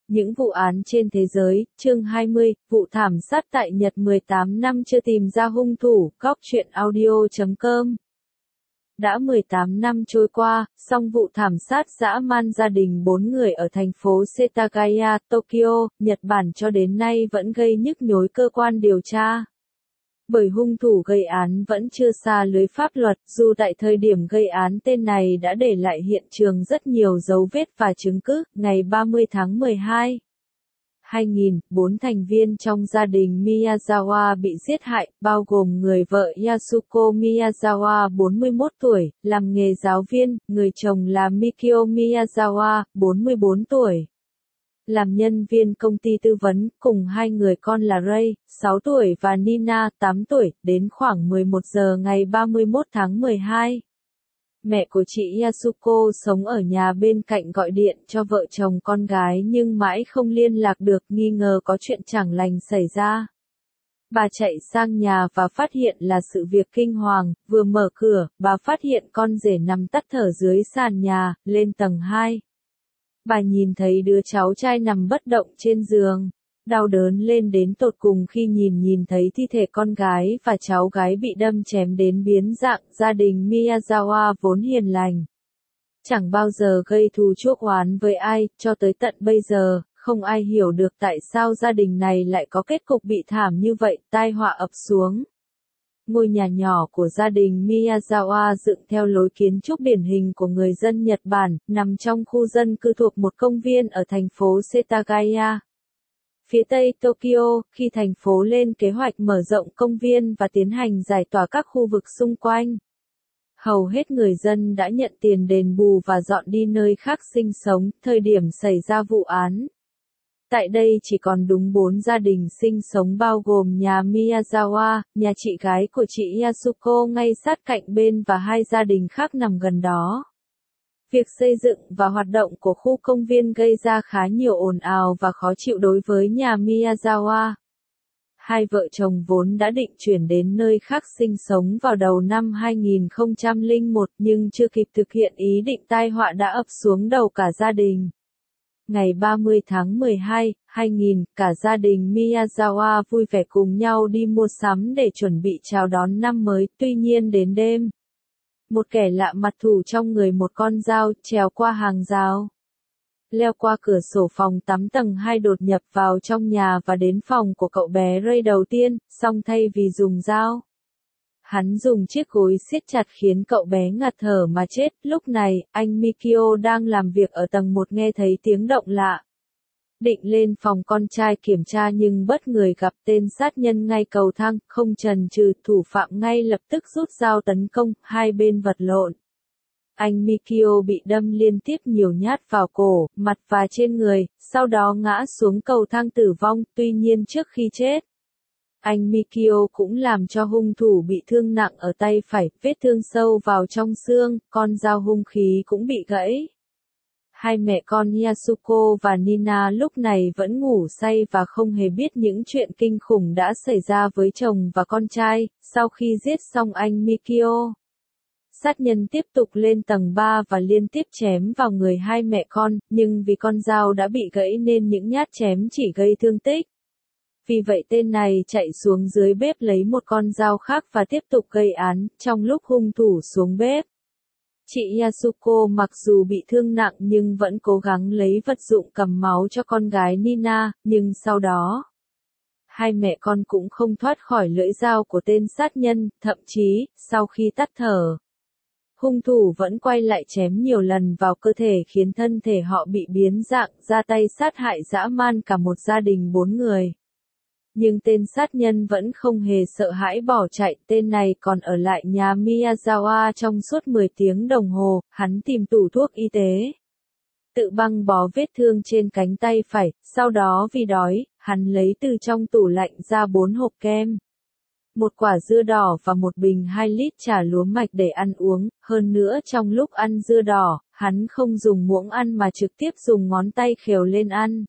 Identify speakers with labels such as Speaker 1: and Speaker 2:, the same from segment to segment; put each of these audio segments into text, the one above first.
Speaker 1: Những vụ án trên thế giới, chương 20, vụ thảm sát tại Nhật 18 năm chưa tìm ra hung thủ, góc truyện audio.com. Đã 18 năm trôi qua, song vụ thảm sát dã man gia đình 4 người ở thành phố Setagaya, Tokyo, Nhật Bản cho đến nay vẫn gây nhức nhối cơ quan điều tra. Bởi hung thủ gây án vẫn chưa xa lưới pháp luật, dù tại thời điểm gây án tên này đã để lại hiện trường rất nhiều dấu vết và chứng cứ. Ngày 30 tháng 12, 2000, 4 thành viên trong gia đình Miyazawa bị giết hại, bao gồm người vợ Yasuko Miyazawa 41 tuổi, làm nghề giáo viên, người chồng là Mikio Miyazawa, 44 tuổi. Làm nhân viên công ty tư vấn, cùng hai người con là Ray, 6 tuổi và Nina, 8 tuổi, đến khoảng 11 giờ ngày 31 tháng 12. Mẹ của chị Yasuko sống ở nhà bên cạnh gọi điện cho vợ chồng con gái nhưng mãi không liên lạc được, nghi ngờ có chuyện chẳng lành xảy ra. Bà chạy sang nhà và phát hiện là sự việc kinh hoàng, vừa mở cửa, bà phát hiện con rể nằm tắt thở dưới sàn nhà, lên tầng 2. Bà nhìn thấy đứa cháu trai nằm bất động trên giường. Đau đớn lên đến tột cùng khi nhìn thấy thi thể con gái và cháu gái bị đâm chém đến biến dạng. Gia đình Miyazawa vốn hiền lành, chẳng bao giờ gây thù chuốc oán với ai, cho tới tận bây giờ, không ai hiểu được tại sao gia đình này lại có kết cục bị thảm như vậy, tai họa ập xuống. Ngôi nhà nhỏ của gia đình Miyazawa dựng theo lối kiến trúc điển hình của người dân Nhật Bản, nằm trong khu dân cư thuộc một công viên ở thành phố Setagaya, phía tây Tokyo. Khi thành phố lên kế hoạch mở rộng công viên và tiến hành giải tỏa các khu vực xung quanh, hầu hết người dân đã nhận tiền đền bù và dọn đi nơi khác sinh sống. Thời điểm xảy ra vụ án, tại đây chỉ còn đúng 4 gia đình sinh sống bao gồm nhà Miyazawa, nhà chị gái của chị Yasuko ngay sát cạnh bên và 2 gia đình khác nằm gần đó. Việc xây dựng và hoạt động của khu công viên gây ra khá nhiều ồn ào và khó chịu đối với nhà Miyazawa. Hai vợ chồng vốn đã định chuyển đến nơi khác sinh sống vào đầu năm 2001 nhưng chưa kịp thực hiện ý định, tai họa đã ập xuống đầu cả gia đình. Ngày 30 tháng 12, 2000, cả gia đình Miyazawa vui vẻ cùng nhau đi mua sắm để chuẩn bị chào đón năm mới. Tuy nhiên đến đêm, một kẻ lạ mặt thủ trong người một con dao, trèo qua hàng rào, leo qua cửa sổ phòng tắm tầng 2 đột nhập vào trong nhà và đến phòng của cậu bé Ray đầu tiên, song thay vì dùng dao, hắn dùng chiếc gối siết chặt khiến cậu bé ngạt thở mà chết. Lúc này, anh Mikio đang làm việc ở tầng 1 nghe thấy tiếng động lạ. Định lên phòng con trai kiểm tra nhưng bất ngờ gặp tên sát nhân ngay cầu thang, không chần chừ, thủ phạm ngay lập tức rút dao tấn công, hai bên vật lộn. Anh Mikio bị đâm liên tiếp nhiều nhát vào cổ, mặt và trên người, sau đó ngã xuống cầu thang tử vong. Tuy nhiên trước khi chết, anh Mikio cũng làm cho hung thủ bị thương nặng ở tay phải, vết thương sâu vào trong xương, con dao hung khí cũng bị gãy. Hai mẹ con Yasuko và Nina lúc này vẫn ngủ say và không hề biết những chuyện kinh khủng đã xảy ra với chồng và con trai. Sau khi giết xong anh Mikio, sát nhân tiếp tục lên tầng 3 và liên tiếp chém vào người hai mẹ con, nhưng vì con dao đã bị gãy nên những nhát chém chỉ gây thương tích. Vì vậy tên này chạy xuống dưới bếp lấy một con dao khác và tiếp tục gây án. Trong lúc hung thủ xuống bếp, chị Yasuko mặc dù bị thương nặng nhưng vẫn cố gắng lấy vật dụng cầm máu cho con gái Nina, nhưng sau đó, hai mẹ con cũng không thoát khỏi lưỡi dao của tên sát nhân. Thậm chí, sau khi tắt thở, hung thủ vẫn quay lại chém nhiều lần vào cơ thể khiến thân thể họ bị biến dạng, ra tay sát hại dã man cả một gia đình 4 người. Nhưng tên sát nhân vẫn không hề sợ hãi bỏ chạy, tên này còn ở lại nhà Miyazawa trong suốt 10 tiếng đồng hồ. Hắn tìm tủ thuốc y tế, tự băng bó vết thương trên cánh tay phải, sau đó vì đói, hắn lấy từ trong tủ lạnh ra 4 hộp kem, một quả dưa đỏ và một bình 2 lít trà lúa mạch để ăn uống. Hơn nữa trong lúc ăn dưa đỏ, hắn không dùng muỗng ăn mà trực tiếp dùng ngón tay khều lên ăn.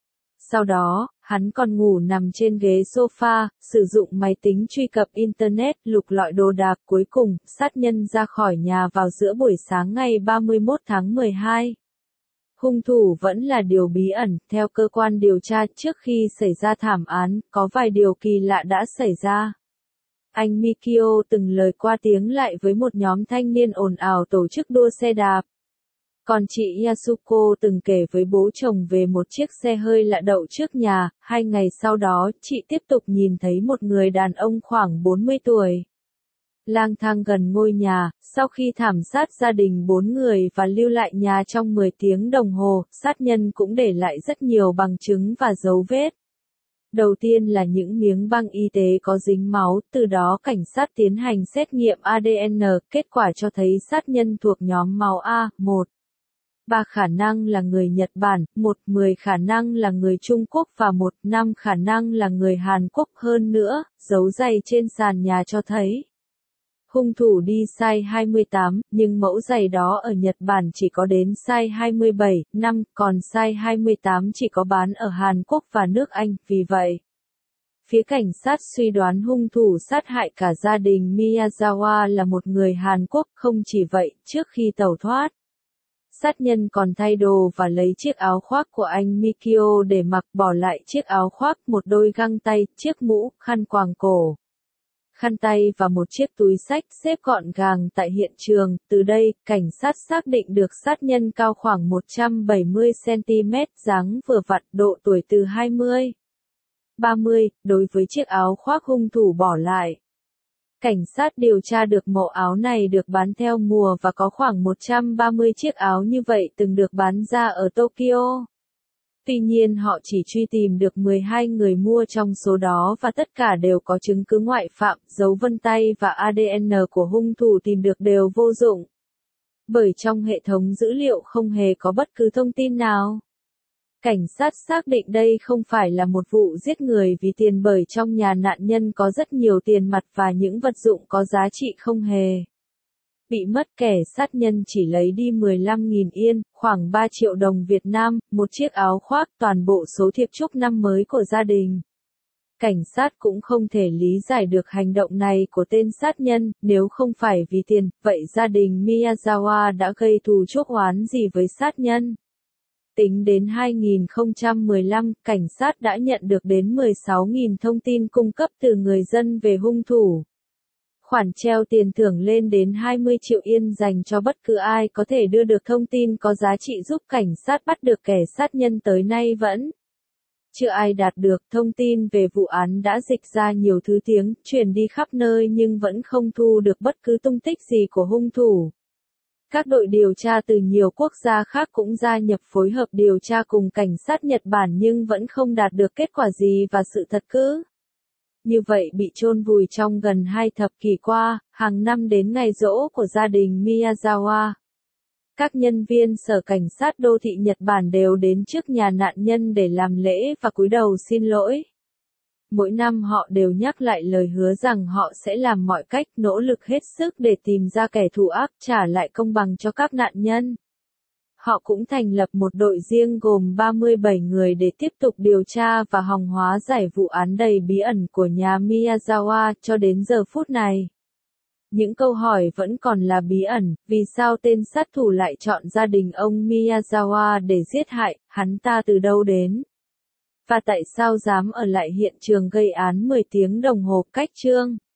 Speaker 1: Sau đó, hắn còn ngủ nằm trên ghế sofa, sử dụng máy tính truy cập Internet, lục lọi đồ đạc. Cuối cùng, sát nhân ra khỏi nhà vào giữa buổi sáng ngày 31 tháng 12. hung thủ vẫn là điều bí ẩn. Theo cơ quan điều tra, trước khi xảy ra thảm án, có vài điều kỳ lạ đã xảy ra. Anh Mikio từng lời qua tiếng lại với một nhóm thanh niên ồn ào tổ chức đua xe đạp. Còn chị Yasuko từng kể với bố chồng về một chiếc xe hơi lạ đậu trước nhà. 2 ngày sau đó, chị tiếp tục nhìn thấy một người đàn ông khoảng 40 tuổi. Lang thang gần ngôi nhà, sau khi thảm sát gia đình 4 người và lưu lại nhà trong 10 tiếng đồng hồ, sát nhân cũng để lại rất nhiều bằng chứng và dấu vết. Đầu tiên là những miếng băng y tế có dính máu, từ đó cảnh sát tiến hành xét nghiệm ADN, kết quả cho thấy sát nhân thuộc nhóm máu A, 1. 3 khả năng là người Nhật Bản, 10 khả năng là người Trung Quốc và 5 khả năng là người Hàn Quốc. Hơn nữa, dấu giày trên sàn nhà cho thấy hung thủ đi size 28, nhưng mẫu giày đó ở Nhật Bản chỉ có đến size 27, còn size 28 chỉ có bán ở Hàn Quốc và nước Anh, vì vậy phía cảnh sát suy đoán hung thủ sát hại cả gia đình Miyazawa là một người Hàn Quốc. Không chỉ vậy, trước khi tẩu thoát, sát nhân còn thay đồ và lấy chiếc áo khoác của anh Mikio để mặc, bỏ lại chiếc áo khoác, một đôi găng tay, chiếc mũ, khăn quàng cổ, khăn tay và một chiếc túi xách xếp gọn gàng tại hiện trường. Từ đây, cảnh sát xác định được sát nhân cao khoảng 170 cm, dáng vừa vặn, độ tuổi từ 20, 30, đối với chiếc áo khoác hung thủ bỏ lại. Cảnh sát điều tra được mẫu áo này được bán theo mùa và có khoảng 130 chiếc áo như vậy từng được bán ra ở Tokyo. Tuy nhiên họ chỉ truy tìm được 12 người mua trong số đó và tất cả đều có chứng cứ ngoại phạm, dấu vân tay và ADN của hung thủ tìm được đều vô dụng. Bởi trong hệ thống dữ liệu không hề có bất cứ thông tin nào. Cảnh sát xác định đây không phải là một vụ giết người vì tiền, bởi trong nhà nạn nhân có rất nhiều tiền mặt và những vật dụng có giá trị không hề bị mất. Kẻ sát nhân chỉ lấy đi 15.000 yên, khoảng 3 triệu đồng Việt Nam, một chiếc áo khoác, toàn bộ số thiệp chúc năm mới của gia đình. Cảnh sát cũng không thể lý giải được hành động này của tên sát nhân. Nếu không phải vì tiền, vậy gia đình Miyazawa đã gây thù chuốc oán gì với sát nhân? Tính đến 2015, cảnh sát đã nhận được đến 16.000 thông tin cung cấp từ người dân về hung thủ. Khoản treo tiền thưởng lên đến 20 triệu yên dành cho bất cứ ai có thể đưa được thông tin có giá trị giúp cảnh sát bắt được kẻ sát nhân. Tới nay vẫn chưa ai đạt được. Thông tin về vụ án đã dịch ra nhiều thứ tiếng, truyền đi khắp nơi nhưng vẫn không thu được bất cứ tung tích gì của hung thủ. Các đội điều tra từ nhiều quốc gia khác cũng gia nhập phối hợp điều tra cùng cảnh sát Nhật Bản nhưng vẫn không đạt được kết quả gì và sự thật cứ như vậy bị chôn vùi trong gần 2 thập kỷ qua. Hàng năm đến ngày giỗ của gia đình Miyazawa, các nhân viên sở cảnh sát đô thị Nhật Bản đều đến trước nhà nạn nhân để làm lễ và cúi đầu xin lỗi. Mỗi năm họ đều nhắc lại lời hứa rằng họ sẽ làm mọi cách, nỗ lực hết sức để tìm ra kẻ thù ác, trả lại công bằng cho các nạn nhân. Họ cũng thành lập một đội riêng gồm 37 người để tiếp tục điều tra và hòng hóa giải vụ án đầy bí ẩn của nhà Miyazawa. Cho đến giờ phút này, những câu hỏi vẫn còn là bí ẩn. Vì sao tên sát thủ lại chọn gia đình ông Miyazawa để giết hại, hắn ta từ đâu đến? Và tại sao dám ở lại hiện trường gây án 10 tiếng đồng hồ? Cách chương